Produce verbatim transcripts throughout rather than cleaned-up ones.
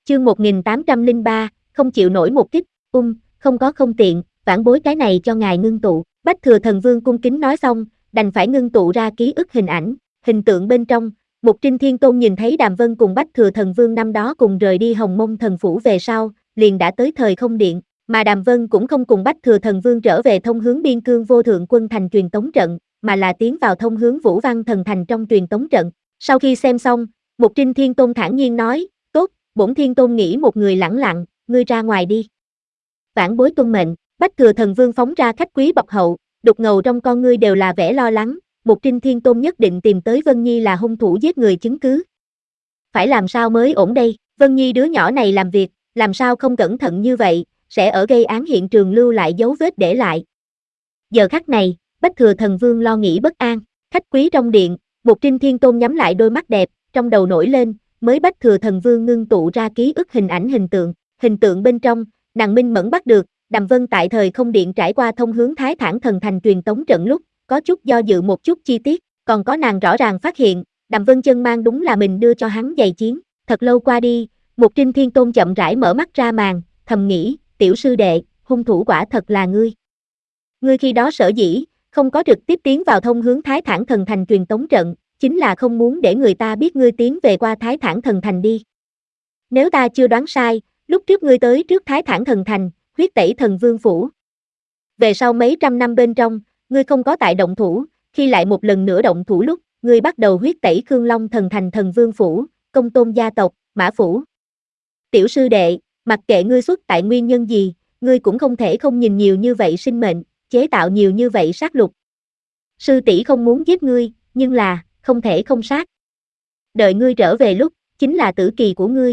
Chương một nghìn tám trăm lẻ ba, không chịu nổi một kích, ung, không có không tiện, vãn bối cái này cho ngài ngưng tụ. Bách Thừa Thần Vương cung kính nói xong, đành phải ngưng tụ ra ký ức hình ảnh, hình tượng bên trong. Mục Trinh Thiên Tôn nhìn thấy Đàm Vân cùng Bách Thừa Thần Vương năm đó cùng rời đi Hồng Mông Thần Phủ về sau, liền đã tới thời không điện, mà Đàm Vân cũng không cùng Bách Thừa Thần Vương trở về thông hướng Biên Cương Vô Thượng Quân Thành truyền tống trận, mà là tiến vào thông hướng Vũ Văn Thần Thành trong truyền tống trận. Sau khi xem xong, Mục Trinh Thiên Tôn thản nhiên nói, tốt, bổn Thiên Tôn nghĩ một người lẳng lặng, ngươi ra ngoài đi. Vãn bối tuân mệnh. Bách Thừa Thần Vương phóng ra khách quý bọc hậu, đục ngầu trong con ngươi đều là vẻ lo lắng, Mục Trinh Thiên Tôn nhất định tìm tới Vân Nhi là hung thủ giết người chứng cứ. Phải làm sao mới ổn đây, Vân Nhi đứa nhỏ này làm việc, làm sao không cẩn thận như vậy, sẽ ở gây án hiện trường lưu lại dấu vết để lại. Giờ khắc này, Bách Thừa Thần Vương lo nghĩ bất an, khách quý trong điện, Mục Trinh Thiên Tôn nhắm lại đôi mắt đẹp, trong đầu nổi lên, mới Bách Thừa Thần Vương ngưng tụ ra ký ức hình ảnh hình tượng, hình tượng bên trong, nàng minh mẫn bắt được, Đàm Vân tại thời không điện trải qua thông hướng Thái Thản Thần Thành truyền tống trận lúc, có chút do dự một chút chi tiết, còn có nàng rõ ràng phát hiện, Đàm Vân chân mang đúng là mình đưa cho hắn giày chiến. Thật lâu qua đi, Mục Trinh Thiên Tôn chậm rãi mở mắt ra màn, thầm nghĩ, tiểu sư đệ, hung thủ quả thật là ngươi. Ngươi khi đó sở dĩ, không có trực tiếp tiến vào thông hướng Thái Thản Thần Thành truyền tống trận, chính là không muốn để người ta biết ngươi tiến về qua Thái Thản Thần Thành đi. Nếu ta chưa đoán sai, lúc trước ngươi tới trước Thái Thản Thần Thành, huyết tẩy thần vương phủ. Về sau mấy trăm năm bên trong, ngươi không có tại động thủ, khi lại một lần nữa động thủ lúc, ngươi bắt đầu huyết tẩy Khương Long Thần Thành thần vương phủ, Công Tôn gia tộc, Mã phủ. Tiểu sư đệ, mặc kệ ngươi xuất tại nguyên nhân gì, ngươi cũng không thể không nhìn nhiều như vậy sinh mệnh, chế tạo nhiều như vậy sát lục. Sư tỷ không muốn giết ngươi, nhưng là, không thể không sát. Đợi ngươi trở về lúc, chính là tử kỳ của ngươi.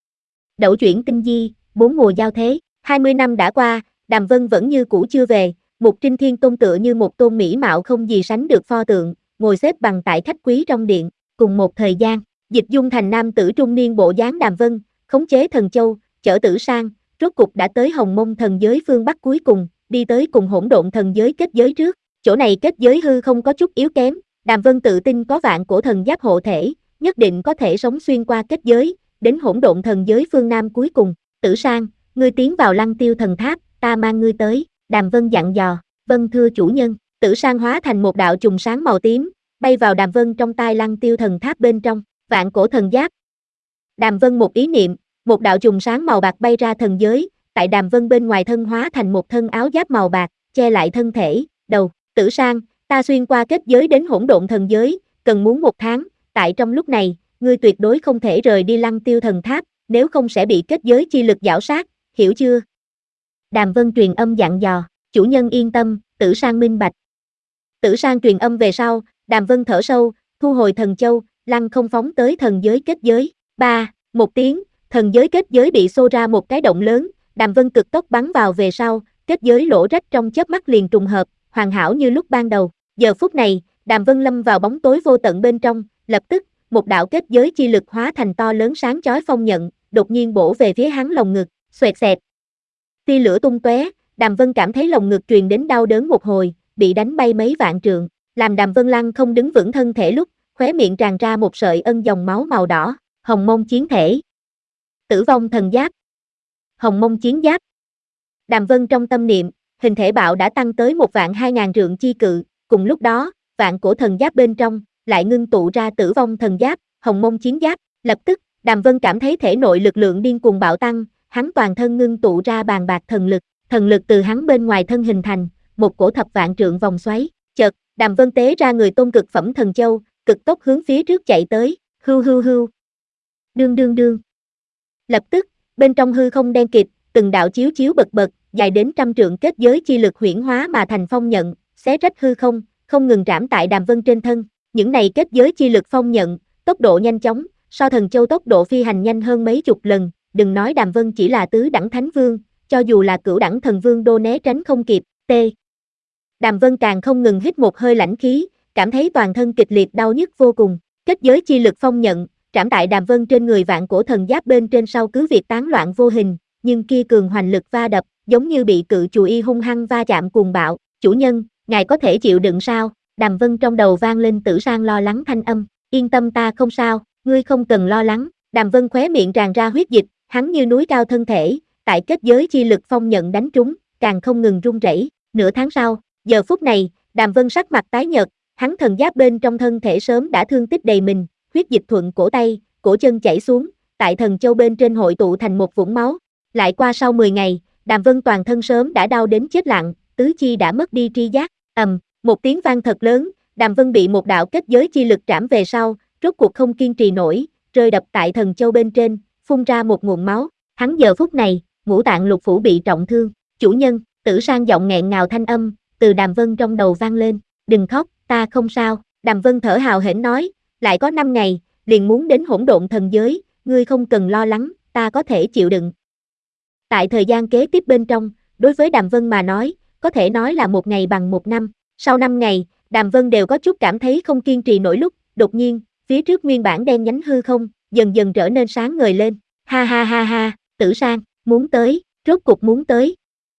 Đậu chuyển tinh di, bốn mùa giao thế. hai mươi năm đã qua, Đàm Vân vẫn như cũ chưa về, Mục Trinh Thiên Tôn tựa như một tôn mỹ mạo không gì sánh được pho tượng, ngồi xếp bằng tại khách quý trong điện, cùng một thời gian, dịch dung thành nam tử trung niên bộ dáng Đàm Vân, khống chế thần châu, chở Tử Sang, rốt cục đã tới Hồng Mông thần giới phương Bắc cuối cùng, đi tới cùng hỗn độn thần giới kết giới trước, chỗ này kết giới hư không có chút yếu kém, Đàm Vân tự tin có vạn cổ thần giáp hộ thể, nhất định có thể sống xuyên qua kết giới, đến hỗn độn thần giới phương Nam cuối cùng. Tử Sang, ngươi tiến vào Lăng Tiêu thần tháp, ta mang ngươi tới. Đàm Vân dặn dò, vâng thưa chủ nhân. Tử Sang hóa thành một đạo trùng sáng màu tím, bay vào Đàm Vân trong tai Lăng Tiêu thần tháp bên trong, vạn cổ thần giáp. Đàm Vân một ý niệm, một đạo trùng sáng màu bạc bay ra thần giới, tại Đàm Vân bên ngoài thân hóa thành một thân áo giáp màu bạc, che lại thân thể, đầu. Tử Sang, ta xuyên qua kết giới đến hỗn độn thần giới, cần muốn một tháng, tại trong lúc này, ngươi tuyệt đối không thể rời đi Lăng Tiêu thần tháp, nếu không sẽ bị kết giới chi lực giảo sát, hiểu chưa? Đàm Vân truyền âm dặn dò, chủ nhân yên tâm, Tử Sang minh bạch. Tử Sang truyền âm về sau, Đàm Vân thở sâu, thu hồi thần châu, lăng không phóng tới thần giới kết giới. Ba, một tiếng, thần giới kết giới bị xô ra một cái động lớn, Đàm Vân cực tốc bắn vào về sau, kết giới lỗ rách trong chớp mắt liền trùng hợp, hoàn hảo như lúc ban đầu. Giờ phút này, Đàm Vân lâm vào bóng tối vô tận bên trong, lập tức, một đạo kết giới chi lực hóa thành to lớn sáng chói phong nhận, đột nhiên bổ về phía hắn lồng ngực, xoẹt xẹt. Tia lửa tung tóe, Đàm Vân cảm thấy lồng ngực truyền đến đau đớn một hồi, bị đánh bay mấy vạn trượng, làm Đàm Vân lăng không đứng vững thân thể lúc, khóe miệng tràn ra một sợi ân dòng máu màu đỏ, Hồng Mông chiến thể. Tử vong thần giáp. Hồng Mông chiến giáp. Đàm Vân trong tâm niệm, hình thể bạo đã tăng tới một vạn hai ngàn trượng chi cự, cùng lúc đó, vạn cổ thần giáp bên trong, lại ngưng tụ ra tử vong thần giáp, Hồng Mông chiến giáp, lập tức, Đàm Vân cảm thấy thể nội lực lượng điên cuồng bạo tăng, hắn toàn thân ngưng tụ ra bàn bạc thần lực, thần lực từ hắn bên ngoài thân hình thành, một cổ thập vạn trượng vòng xoáy, chợt, Đàm Vân tế ra người tôn cực phẩm thần châu, cực tốc hướng phía trước chạy tới, hưu hưu hưu. Đương đương đương. Lập tức, bên trong hư không đen kịt, từng đạo chiếu chiếu bật bật, dài đến trăm trượng kết giới chi lực huyễn hóa mà thành phong nhận, xé rách hư không, không ngừng trảm tại Đàm Vân trên thân. Những này kết giới chi lực phong nhận, tốc độ nhanh chóng, so thần châu tốc độ phi hành nhanh hơn mấy chục lần, đừng nói Đàm Vân chỉ là tứ đẳng thánh vương, cho dù là cửu đẳng thần vương đô né tránh không kịp. T. Đàm Vân càng không ngừng hít một hơi lãnh khí, cảm thấy toàn thân kịch liệt đau nhức vô cùng. Kết giới chi lực phong nhận, trảm tại Đàm Vân trên người vạn cổ thần giáp bên trên sau cứ việc tán loạn vô hình, nhưng kia cường hoành lực va đập, giống như bị cự chùy y hung hăng va chạm cuồng bạo. Chủ nhân, ngài có thể chịu đựng sao? Đàm Vân trong đầu vang lên Tử Sang lo lắng thanh âm, yên tâm ta không sao, ngươi không cần lo lắng. Đàm Vân khóe miệng tràn ra huyết dịch, hắn như núi cao thân thể, tại kết giới chi lực phong nhận đánh trúng, càng không ngừng run rẩy. Nửa tháng sau, giờ phút này, Đàm Vân sắc mặt tái nhợt, hắn thần giáp bên trong thân thể sớm đã thương tích đầy mình, huyết dịch thuận cổ tay, cổ chân chảy xuống, tại thần châu bên trên hội tụ thành một vũng máu. Lại qua sau mười ngày, Đàm Vân toàn thân sớm đã đau đến chết lặng, tứ chi đã mất đi tri giác. Ầm, một tiếng vang thật lớn, Đàm Vân bị một đạo kết giới chi lực trảm về sau, rốt cuộc không kiên trì nổi, rơi đập tại thần châu bên trên, phun ra một nguồn máu. Hắn giờ phút này, ngũ tạng lục phủ bị trọng thương. Chủ nhân, Tử Sang giọng nghẹn ngào thanh âm từ Đàm Vân trong đầu vang lên. Đừng khóc, ta không sao. Đàm Vân thở hào hển nói, lại có năm ngày, liền muốn đến hỗn độn thần giới, ngươi không cần lo lắng, ta có thể chịu đựng. Tại thời gian kế tiếp bên trong, đối với Đàm Vân mà nói, có thể nói là một ngày bằng một năm. Sau năm ngày, Đàm Vân đều có chút cảm thấy không kiên trì nổi lúc, đột nhiên, phía trước nguyên bản đen nhánh hư không, dần dần trở nên sáng ngời lên. Ha ha ha ha, Tử Sang, muốn tới, rốt cục muốn tới.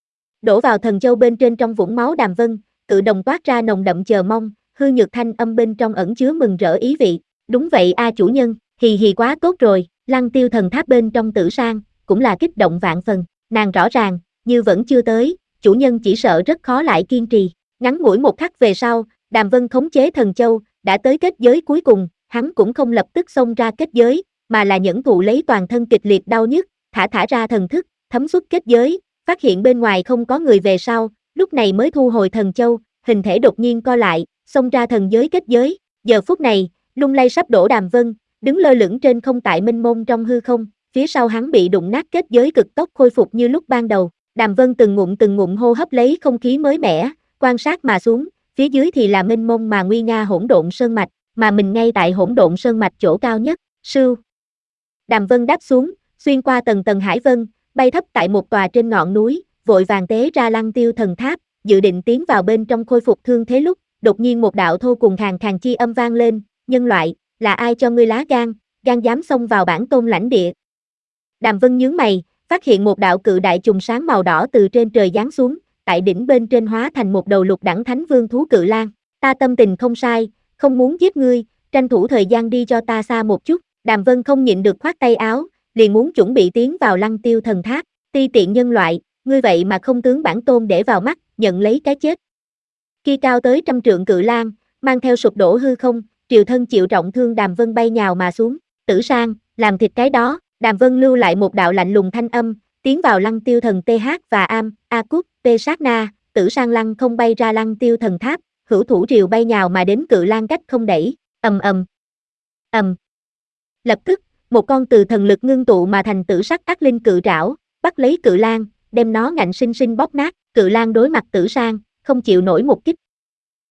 Đổ vào thần châu bên trên trong vũng máu Đàm Vân, tự đồng toát ra nồng đậm chờ mong, hư nhược thanh âm bên trong ẩn chứa mừng rỡ ý vị. Đúng vậy a chủ nhân, hì hì quá tốt rồi. Lăng Tiêu thần tháp bên trong Tử Sang, cũng là kích động vạn phần. Nàng rõ ràng, như vẫn chưa tới, chủ nhân chỉ sợ rất khó lại kiên trì. Ngắn ngủi một khắc về sau, Đàm Vân khống chế thần châu, đã tới kết giới cuối cùng, hắn cũng không lập tức xông ra kết giới, mà là nhẫn thụ lấy toàn thân kịch liệt đau nhức, thả thả ra thần thức, thấm xuất kết giới, phát hiện bên ngoài không có người về sau, lúc này mới thu hồi thần châu, hình thể đột nhiên co lại, xông ra thần giới kết giới. Giờ phút này, lung lay sắp đổ Đàm Vân, đứng lơ lửng trên không tại mênh mông trong hư không, phía sau hắn bị đụng nát kết giới cực tốc khôi phục như lúc ban đầu. Đàm Vân từng ngụm từng ngụm hô hấp lấy không khí mới mẻ, quan sát mà xuống, phía dưới thì là mênh mông mà nguy nga hỗn độn sơn mạch, mà mình ngay tại hỗn độn sơn mạch chỗ cao nhất. Sưu. Đàm Vân đáp xuống, xuyên qua tầng tầng hải vân, bay thấp tại một tòa trên ngọn núi, vội vàng tế ra Lăng Tiêu thần tháp, dự định tiến vào bên trong khôi phục thương thế lúc, đột nhiên một đạo thô cùng khàn khàn chi âm vang lên, nhân loại, là ai cho ngươi lá gan, gan dám xông vào bản tôn lãnh địa. Đàm Vân nhướng mày, phát hiện một đạo cự đại trùng sáng màu đỏ từ trên trời giáng xuống, tại đỉnh bên trên hóa thành một đầu lục đẳng thánh vương thú cự lang. Ta tâm tình không sai, không muốn giết ngươi, tranh thủ thời gian đi cho ta xa một chút. Đàm Vân không nhịn được khoát tay áo, liền muốn chuẩn bị tiến vào Lăng Tiêu thần tháp. Ti tiện nhân loại, ngươi vậy mà không tướng bản tôn để vào mắt, nhận lấy cái chết. Kia cao tới trăm trượng cự lang, mang theo sụp đổ hư không, triều thân chịu trọng thương Đàm Vân bay nhào mà xuống. Tử Sang, làm thịt cái đó. Đàm Vân lưu lại một đạo lạnh lùng thanh âm, tiến vào Lăng Tiêu thần tê hát và am, a cút, p sát na, Tử Sang lăng không bay ra Lăng Tiêu thần tháp, hữu thủ triều bay nhào mà đến cự lang cách không đẩy, ầm ầm, ầm. Lập tức, một con từ thần lực ngưng tụ mà thành tử sắc ác linh cự trảo, bắt lấy cự lang, đem nó ngạnh sinh sinh bóp nát. Cự lang đối mặt Tử Sang, không chịu nổi một kích,